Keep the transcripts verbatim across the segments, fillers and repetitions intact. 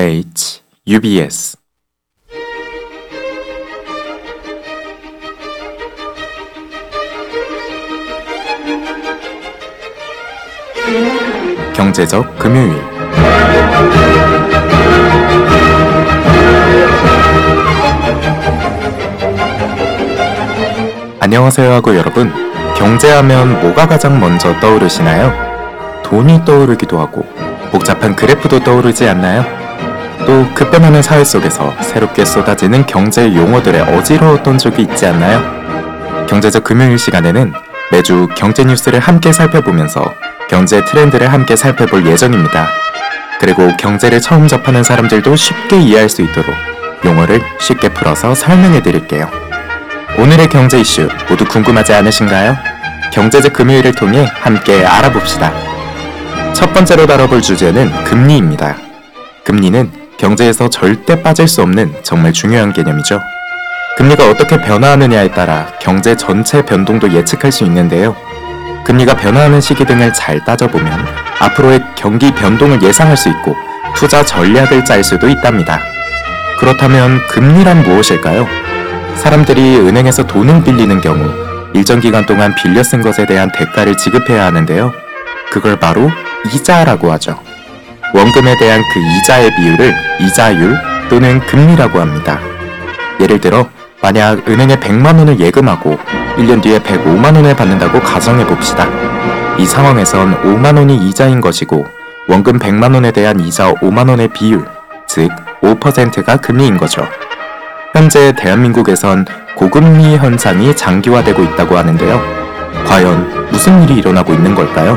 에이치 유비에스 경제적 금요일. 안녕하세요 하고 여러분, 경제하면 뭐가 가장 먼저 떠오르시나요? 돈이 떠오르기도 하고 복잡한 그래프도 떠오르지 않나요? 또 급변하는 사회 속에서 새롭게 쏟아지는 경제 용어들에 어지러웠던 적이 있지 않나요? 경제적 금요일 시간에는 매주 경제 뉴스를 함께 살펴보면서 경제 트렌드를 함께 살펴볼 예정입니다. 그리고 경제를 처음 접하는 사람들도 쉽게 이해할 수 있도록 용어를 쉽게 풀어서 설명해 드릴게요. 오늘의 경제 이슈 모두 궁금하지 않으신가요? 경제적 금요일을 통해 함께 알아봅시다. 첫 번째로 다뤄볼 주제는 금리입니다. 금리는 경제에서 절대 빠질 수 없는 정말 중요한 개념이죠. 금리가 어떻게 변화하느냐에 따라 경제 전체 변동도 예측할 수 있는데요. 금리가 변화하는 시기 등을 잘 따져보면 앞으로의 경기 변동을 예상할 수 있고 투자 전략을 짤 수도 있답니다. 그렇다면 금리란 무엇일까요? 사람들이 은행에서 돈을 빌리는 경우 일정 기간 동안 빌려 쓴 것에 대한 대가를 지급해야 하는데요. 그걸 바로 이자라고 하죠. 원금에 대한 그 이자의 비율을 이자율 또는 금리라고 합니다. 예를 들어 만약 은행에 백만 원을 예금하고 일 년 뒤에 백오만 원을 받는다고 가정해봅시다. 이 상황에선 오만 원이 이자인 것이고 원금 백만 원에 대한 이자 오만 원의 비율, 즉 오 퍼센트가 금리인 거죠. 현재 대한민국에선 고금리 현상이 장기화되고 있다고 하는데요. 과연 무슨 일이 일어나고 있는 걸까요?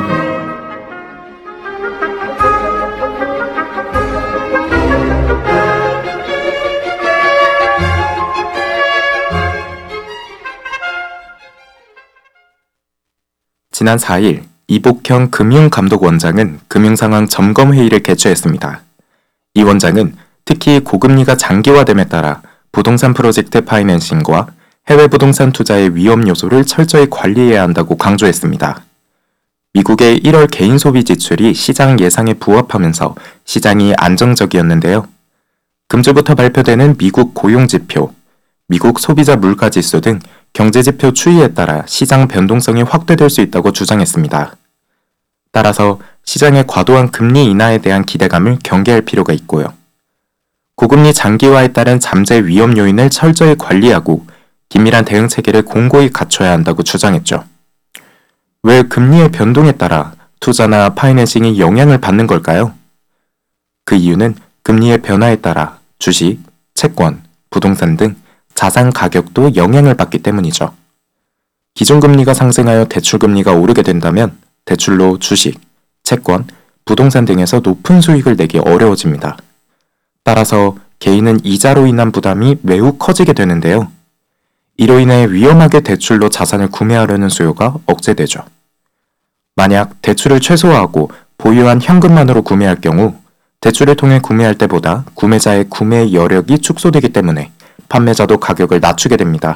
지난 사 일 이복형 금융감독원장은 금융상황 점검회의를 개최했습니다. 이 원장은 특히 고금리가 장기화됨에 따라 부동산 프로젝트 파이낸싱과 해외 부동산 투자의 위험 요소를 철저히 관리해야 한다고 강조했습니다. 미국의 일월 개인 소비 지출이 시장 예상에 부합하면서 시장이 안정적이었는데요. 금주부터 발표되는 미국 고용지표, 미국 소비자 물가지수 등 경제지표 추이에 따라 시장 변동성이 확대될 수 있다고 주장했습니다. 따라서 시장의 과도한 금리 인하에 대한 기대감을 경계할 필요가 있고요. 고금리 장기화에 따른 잠재 위험 요인을 철저히 관리하고 긴밀한 대응 체계를 공고히 갖춰야 한다고 주장했죠. 왜 금리의 변동에 따라 투자나 파이낸싱이 영향을 받는 걸까요? 그 이유는 금리의 변화에 따라 주식, 채권, 부동산 등 자산 가격도 영향을 받기 때문이죠. 기준금리가 상승하여 대출금리가 오르게 된다면 대출로 주식, 채권, 부동산 등에서 높은 수익을 내기 어려워집니다. 따라서 개인은 이자로 인한 부담이 매우 커지게 되는데요. 이로 인해 위험하게 대출로 자산을 구매하려는 수요가 억제되죠. 만약 대출을 최소화하고 보유한 현금만으로 구매할 경우 대출을 통해 구매할 때보다 구매자의 구매 여력이 축소되기 때문에 판매자도 가격을 낮추게 됩니다.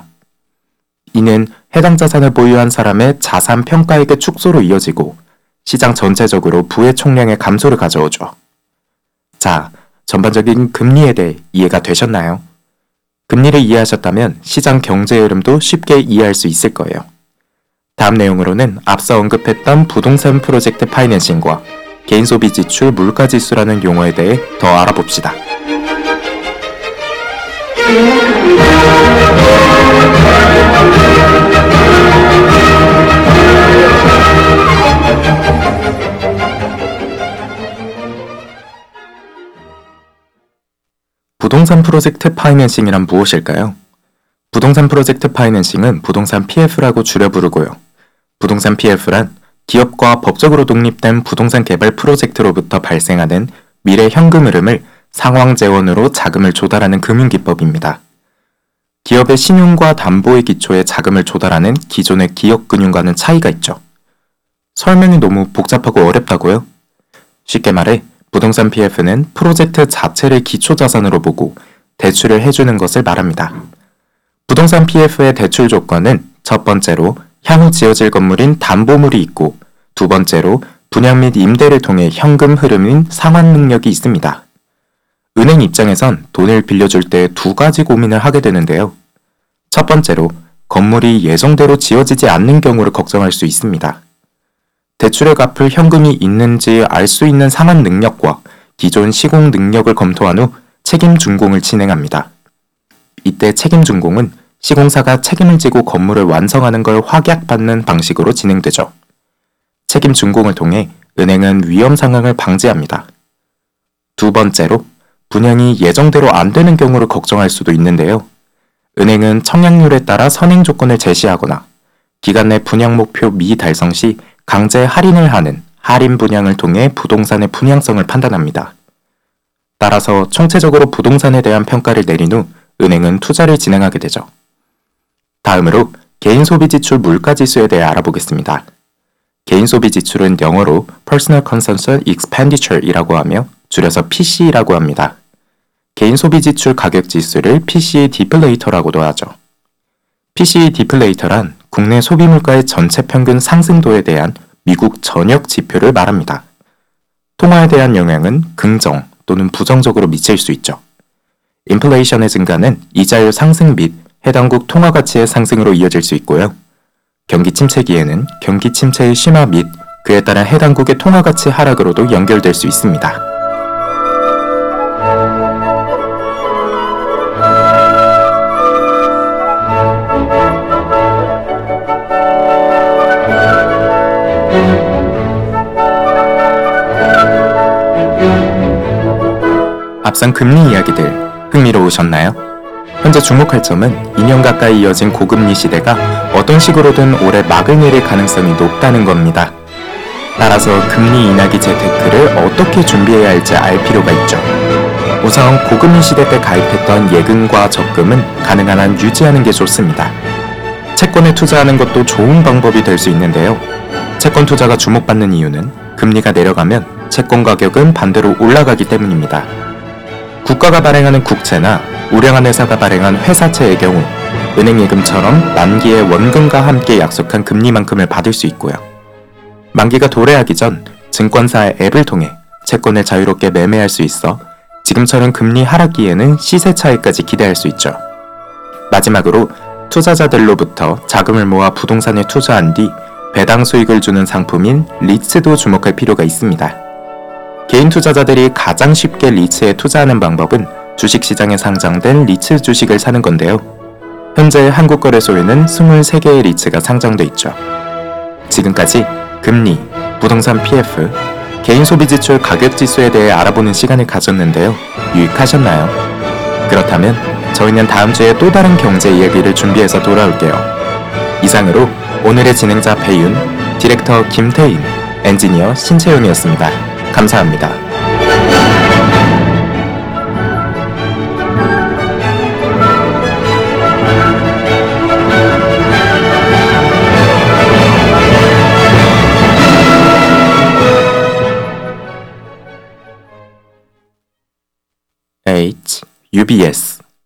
이는 해당 자산을 보유한 사람의 자산 평가액의 축소로 이어지고 시장 전체적으로 부의 총량의 감소를 가져오죠. 자, 전반적인 금리에 대해 이해가 되셨나요? 금리를 이해하셨다면 시장 경제 흐름도 쉽게 이해할 수 있을 거예요. 다음 내용으로는 앞서 언급했던 부동산 프로젝트 파이낸싱과 개인 소비 지출 물가지수라는 용어에 대해 더 알아봅시다. 부동산 프로젝트 파이낸싱이란 무엇일까요? 부동산 프로젝트 파이낸싱은 부동산 피에프라고 줄여 부르고요. 부동산 피에프란 기업과 법적으로 독립된 부동산 개발 프로젝트로부터 발생하는 미래 현금 흐름을 상황 재원으로 자금을 조달하는 금융기법입니다. 기업의 신용과 담보의 기초에 자금을 조달하는 기존의 기업금융과는 차이가 있죠. 설명이 너무 복잡하고 어렵다고요? 쉽게 말해 부동산 피에프는 프로젝트 자체를 기초자산으로 보고 대출을 해주는 것을 말합니다. 부동산 피에프의 대출 조건은 첫 번째로 향후 지어질 건물인 담보물이 있고 두 번째로 분양 및 임대를 통해 현금 흐름인 상환 능력이 있습니다. 은행 입장에선 돈을 빌려줄 때 두 가지 고민을 하게 되는데요. 첫 번째로 건물이 예정대로 지어지지 않는 경우를 걱정할 수 있습니다. 대출을 갚을 현금이 있는지 알 수 있는 상환 능력과 기존 시공 능력을 검토한 후 책임 준공을 진행합니다. 이때 책임 준공은 시공사가 책임을 지고 건물을 완성하는 걸 확약받는 방식으로 진행되죠. 책임 준공을 통해 은행은 위험 상황을 방지합니다. 두 번째로 분양이 예정대로 안 되는 경우를 걱정할 수도 있는데요. 은행은 청약률에 따라 선행 조건을 제시하거나 기간 내 분양 목표 미달성 시 강제 할인을 하는 할인 분양을 통해 부동산의 분양성을 판단합니다. 따라서 총체적으로 부동산에 대한 평가를 내린 후 은행은 투자를 진행하게 되죠. 다음으로 개인 소비 지출 물가 지수에 대해 알아보겠습니다. 개인 소비 지출은 영어로 Personal Consumption Expenditure이라고 하며 줄여서 피씨이라고 합니다. 개인 소비 지출 가격 지수를 피씨이 디플레이터라고도 하죠. 피씨이 디플레이터란 국내 소비 물가의 전체 평균 상승도에 대한 미국 전역 지표를 말합니다. 통화에 대한 영향은 긍정 또는 부정적으로 미칠 수 있죠. 인플레이션의 증가는 이자율 상승 및 해당국 통화 가치의 상승으로 이어질 수 있고요. 경기 침체기에는 경기 침체의 심화 및 그에 따른 해당국의 통화 가치 하락으로도 연결될 수 있습니다. 앞선 금리 이야기들 흥미로우셨나요? 현재 주목할 점은 이 년 가까이 이어진 고금리 시대가 어떤 식으로든 올해 막을 내릴 가능성이 높다는 겁니다. 따라서 금리 인하기 재테크를 어떻게 준비해야 할지 알 필요가 있죠. 우선 고금리 시대 때 가입했던 예금과 적금은 가능한 한 유지하는 게 좋습니다. 채권에 투자하는 것도 좋은 방법이 될 수 있는데요. 채권 투자가 주목받는 이유는 금리가 내려가면 채권 가격은 반대로 올라가기 때문입니다. 국가가 발행하는 국채나 우량한 회사가 발행한 회사채의 경우 은행 예금처럼 만기에 원금과 함께 약속한 금리만큼을 받을 수 있고요. 만기가 도래하기 전 증권사의 앱을 통해 채권을 자유롭게 매매할 수 있어 지금처럼 금리 하락기에는 시세 차익까지 기대할 수 있죠. 마지막으로 투자자들로부터 자금을 모아 부동산에 투자한 뒤 배당 수익을 주는 상품인 리츠도 주목할 필요가 있습니다. 개인 투자자들이 가장 쉽게 리츠에 투자하는 방법은 주식시장에 상장된 리츠 주식을 사는 건데요. 현재 한국거래소에는 이십삼 개의 리츠가 상장돼 있죠. 지금까지 금리, 부동산 피에프, 개인 소비지출 가격지수에 대해 알아보는 시간을 가졌는데요. 유익하셨나요? 그렇다면 저희는 다음 주에 또 다른 경제 이야기를 준비해서 돌아올게요. 이상으로 오늘의 진행자 배윤, 디렉터 김태인, 엔지니어 신채용이었습니다. 감사합니다. H, 유비에스